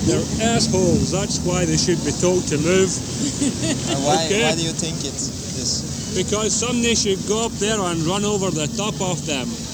They're assholes. That's why they should be told to move. Why? Okay. Why do you think it's this? Because somebody should go up there and run over the top of them.